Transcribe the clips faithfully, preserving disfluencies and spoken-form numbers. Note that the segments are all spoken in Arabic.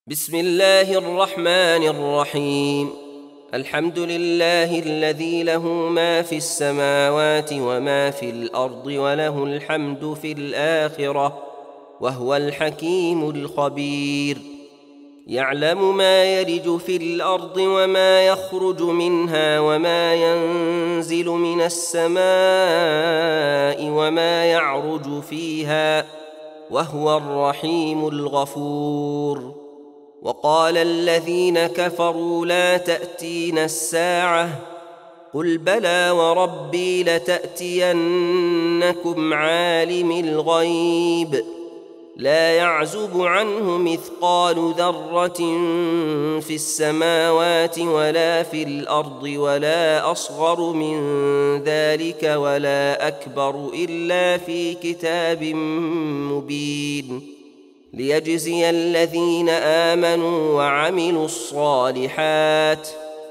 بسم الله الرحمن الرحيم. الحمد لله الذي له ما في السماوات وما في الأرض وله الحمد في الآخرة وهو الحكيم الخبير. يعلم ما يلج في الأرض وما يخرج منها وما ينزل من السماء وما يعرج فيها وهو الرحيم الغفور. وقال الذين كفروا لا تأتينا الساعة قل بلى وربي لتأتينكم عالم الغيب لا يعزب عنه مثقال ذرة في السماوات ولا في الأرض ولا أصغر من ذلك ولا أكبر إلا في كتاب مبين ليجزي الذين آمنوا وعملوا الصالحات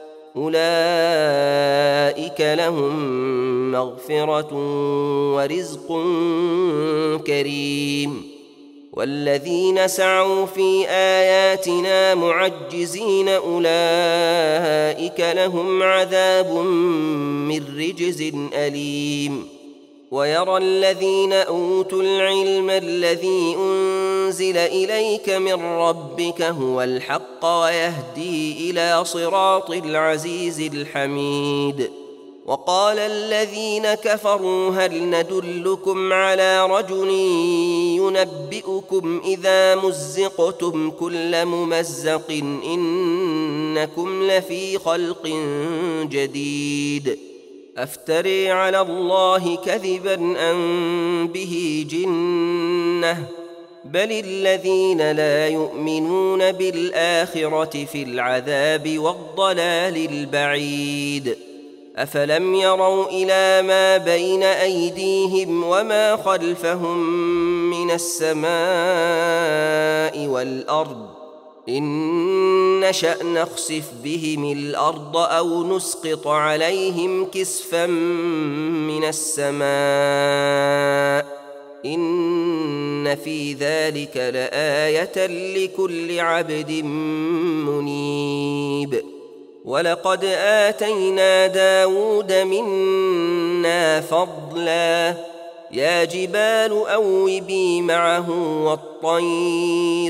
أولئك لهم مغفرة ورزق كريم. والذين سعوا في آياتنا معجزين أولئك لهم عذاب من رجز أليم. ويرى الذين أوتوا العلم الذي أنزل إليك من ربك هو الحق ويهدي إلى صراط العزيز الحميد. وقال الذين كفروا هل ندلكم على رجل ينبئكم إذا مزقتم كل ممزق إنكم لفي خلق جديد أفتري على الله كذبا أم به جنة بل الذين لا يؤمنون بالآخرة في العذاب والضلال البعيد. أفلم يروا إلى ما بين أيديهم وما خلفهم من السماء والأرض إن نشأ نخسف بهم الأرض أو نسقط عليهم كسفا من السماء إن في ذلك لآية لكل عبد منيب. ولقد آتينا داود منا فضلا يا جبال أوبي معه والطير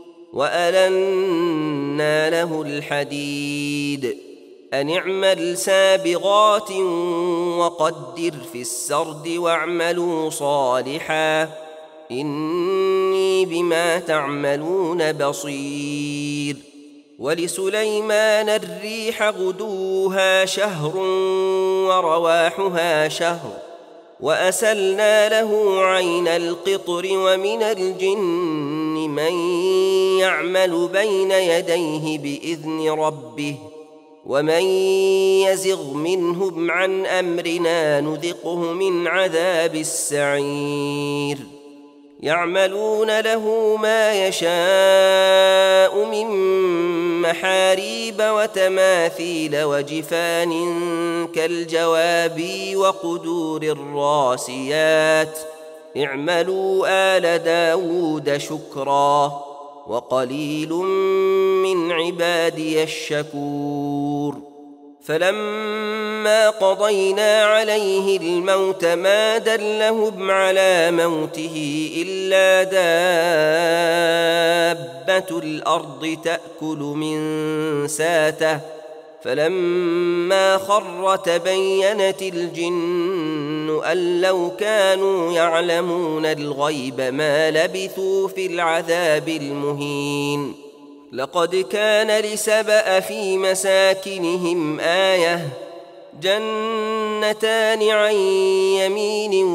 وألنا له الحديد أن اعمل سابغات وقدر في السرد واعملوا صالحا إني بما تعملون بصير. ولسليمان الريح غدوها شهر ورواحها شهر وأسلنا له عين القطر ومن الجن من يعمل بين يديه بإذن ربه ومن يزغ منهم عن أمرنا نذقه من عذاب السعير. يعملون له ما يشاء من محاريب وتماثيل وجفان كالجواب وقدور الراسيات اعملوا آل داود شكرا وقليل من عبادي الشكور. فلما قضينا عليه الموت ما دلهم على موته إلا دابة الأرض تأكل من ساته فلما خر تبينت الجن أن لو كانوا يعلمون الغيب ما لبثوا في العذاب المهين. لقد كان لسبأ في مساكنهم آية جنتان عن يمين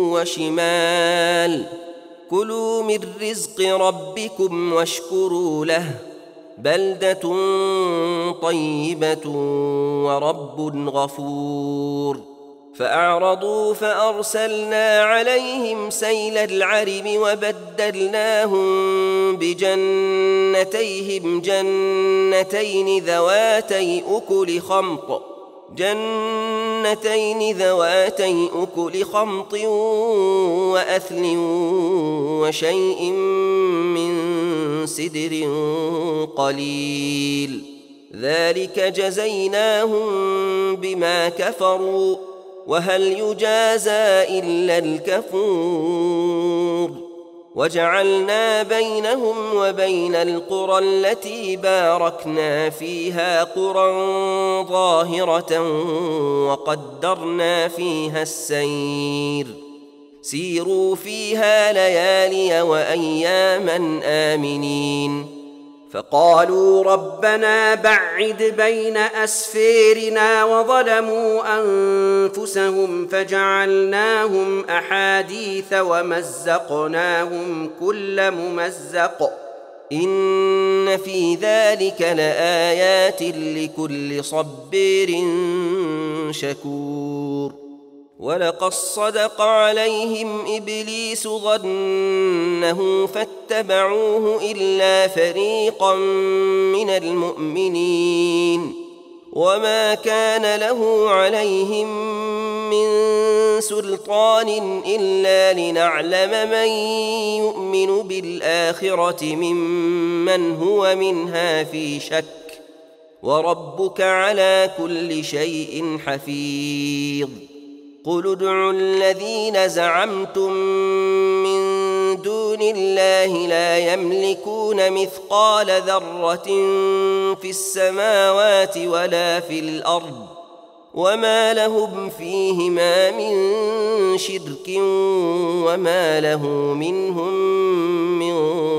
وشمال كلوا من رزق ربكم واشكروا له بلدة طيبة ورب غفور. فأعرضوا فأرسلنا عليهم سيل العرم وبدلناهم بجنتيهم جنتين ذواتي أكل خمط جنتين ذواتي أكل خمط وأثل وشيء من سدر قليل ذلك جزيناهم بما كفروا وهل يجازى إلا الكفور وجعلنا بينهم وبين القرى التي باركنا فيها قرى ظاهرة وقدرنا فيها السير سيروا فيها ليالي وأياما آمنين فقالوا ربنا بعد بين أسفيرنا وظلموا أنفسهم فجعلناهم أحاديث ومزقناهم كل ممزق إن في ذلك لآيات لكل صبير شكور ولقد صدق عليهم إبليس ظنه فاتبعوه إلا فريقا من المؤمنين وما كان له عليهم من سلطان إلا لنعلم من يؤمن بالآخرة ممن هو منها في شك وربك على كل شيء حفيظ قل ادعوا الذين زعمتم من دون الله لا يملكون مثقال ذرة في السماوات ولا في الأرض وما لهم فيهما من شرك وما له منهم من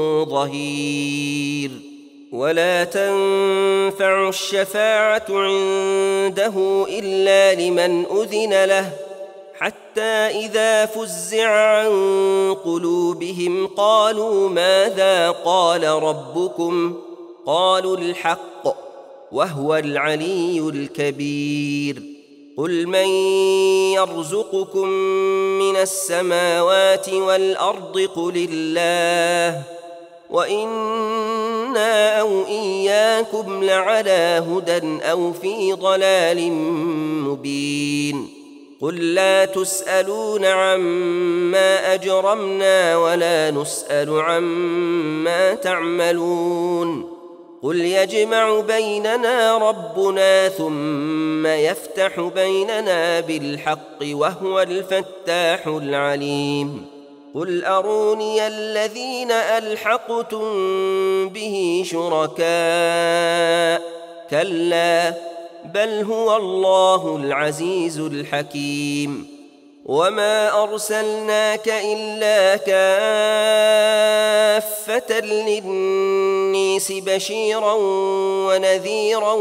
ظهير ولا تنفع الشفاعة عنده إلا لمن أذن له حتى إذا فزع عن قلوبهم قالوا ماذا قال ربكم قالوا الحق وهو العلي الكبير قل من يرزقكم من السماوات والأرض قل الله وإنا أو إياكم لعلى هدى أو في ضلال مبين قل لا تسألون عما أجرمنا ولا نسأل عما تعملون قل يجمع بيننا ربنا ثم يفتح بيننا بالحق وهو الفتاح العليم قل أروني الذين ألحقتم به شركاء كلا بل هو الله العزيز الحكيم وما أرسلناك إلا كافة للناس بشيرا ونذيرا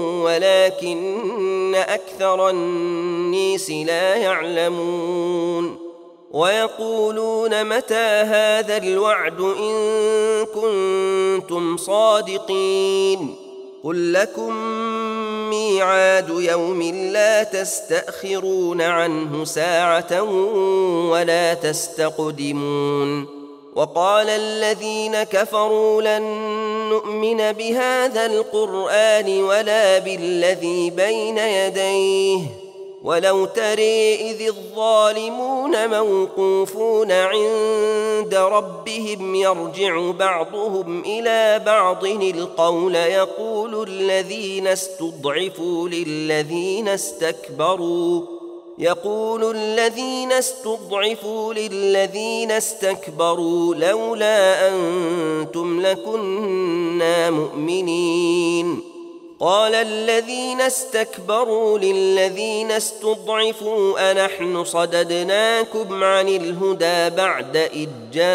ولكن أكثر الناس لا يعلمون ويقولون متى هذا الوعد إن كنتم صادقين قل لكم ميعاد يوم لا تستأخرون عنه ساعة ولا تستقدمون وقال الذين كفروا لن نؤمن بهذا القرآن ولا بالذي بين يديه ولو ترى إذ الظالمون موقوفون عند ربهم يرجع بعضهم إلى بعض القول يقول الذين استضعفوا للذين استكبروا يقول الذين استضعفوا للذين استكبروا لولا أنتم لكنا مؤمنين قال الذين استكبروا للذين استضعفوا أنحن صددناكم عن الهدى بعد إذ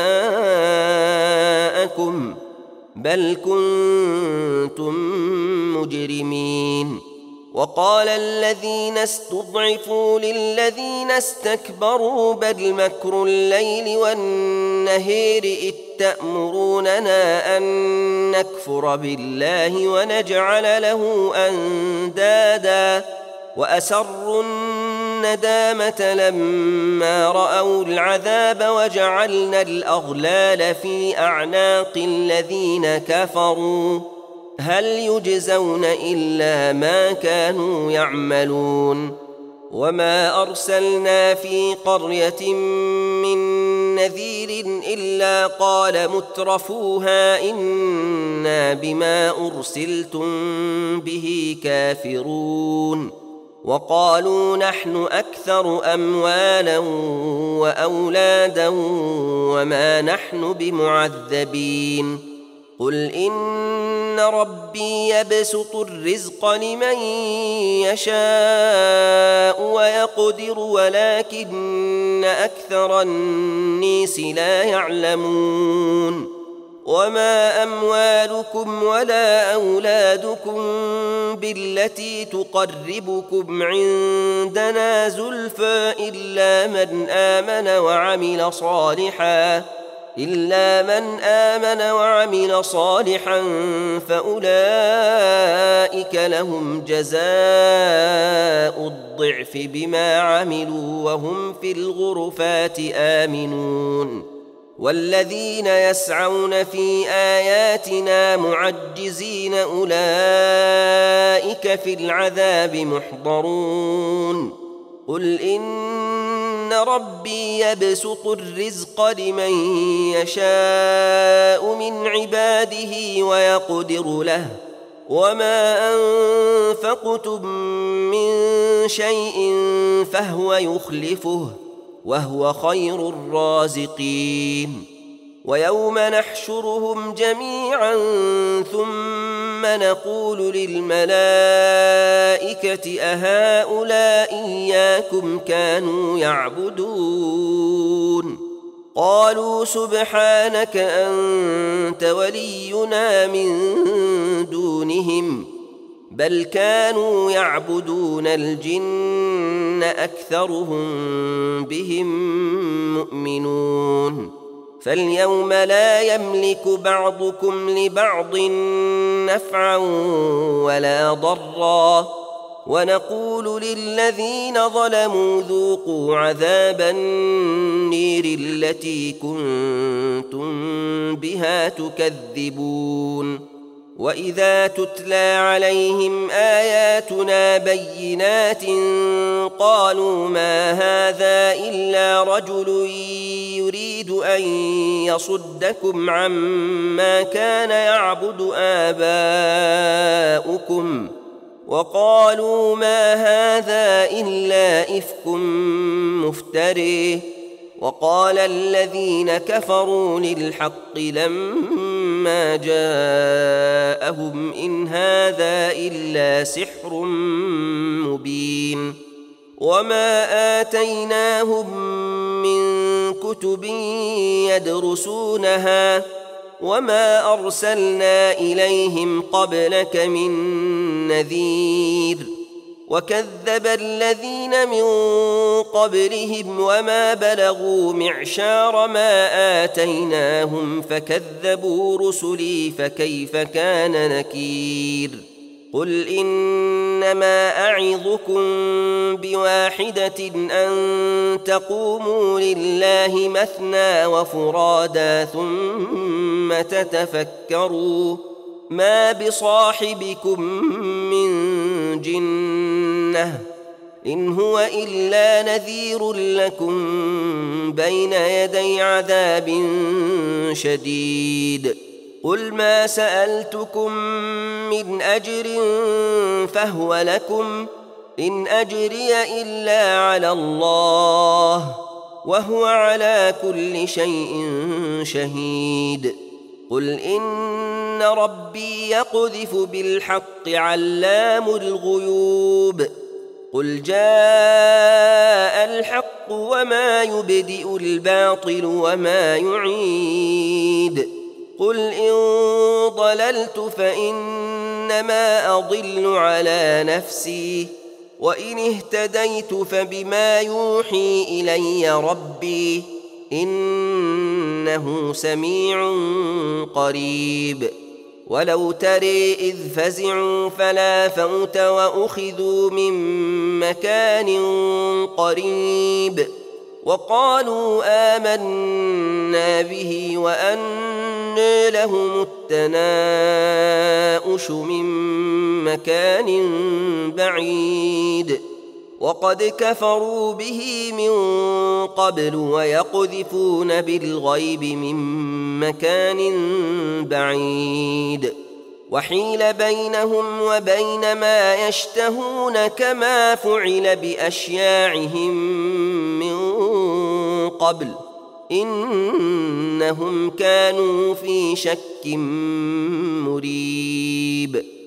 جاءكم بل كنتم مجرمين وقال الذين استضعفوا للذين استكبروا بل مكر الليل والنهار إذ تأمروننا أن نكفر بالله ونجعل له أندادا وأسروا الندامة لما رأوا العذاب وجعلنا الأغلال في أعناق الذين كفروا هل يجزون إلا ما كانوا يعملون وما أرسلنا في قرية من نذير إلا قال مترفوها إنا بما أرسلتم به كافرون وقالوا نحن أكثر أموالا وأولادا وما نحن بمعذبين قل إن ربي يبسط الرزق لمن يشاء ويقدر ولكن أكثر الناس لا يعلمون وما أموالكم ولا أولادكم بالتي تقربكم عندنا زلفى إلا من آمن وعمل صالحا إلا من آمن وعمل صالحا فأولئك لهم جزاء الضعف بما عملوا وهم في الغرفات آمنون والذين يسعون في آياتنا معجزين أولئك في العذاب محضرون قل إن ربي يبسط الرزق لمن يشاء من عباده ويقدر له وما أنفقتم من شيء فهو يخلفه وهو خير الرازقين ويوم نحشرهم جميعا ثم نقول للملائكة أهؤلاء إياكم كانوا يعبدون قالوا سبحانك أنت ولينا من دونهم بل كانوا يعبدون الجن أكثرهم بهم مؤمنون فاليوم لا يملك بعضكم لبعض نفعا ولا ضرا ونقول للذين ظلموا ذوقوا عذاب النير التي كنتم بها تكذبون وإذا تتلى عليهم آياتنا بينات قالوا ما هذا إلا رجل يريد أن يصدكم عما كان يعبد آباؤكم وقالوا ما هذا إلا إفك مفتري وقال الذين كفروا للحق لما جاءهم إن هذا إلا سحر مبين وما آتيناهم من كتب يدرسونها وما أرسلنا إليهم قبلك من نذير وكذب الذين من قبلهم وما بلغوا معشار ما آتيناهم فكذبوا رسلي فكيف كان نكير قل إنما أعظكم بواحدة أن تقوموا لله مثنى وفرادا ثم تتفكروا ما بصاحبكم من جنة إن هو إلا نذير لكم بين يدي عذاب شديد قل ما سألتكم من أجر فهو لكم إن أجري إلا على الله وهو على كل شيء شهيد قل إن ربي يقذف بالحق علام الغيوب قل جاء الحق وما يبدئ الباطل وما يعيد قل إن ضللت فإنما أضل على نفسي وإن اهتديت فبما يوحي إلي ربي إنه سميع قريب ولو تري إذ فزعوا فلا فوت وأخذوا من مكان قريب وقالوا آمنا به وأنى لهم التناؤش من مكان بعيد وقد كفروا به من قبل ويقذفون بالغيب من مكان بعيد وحيل بينهم وبين ما يشتهون كما فعل بأشياعهم من قبل إنهم كانوا في شك مريب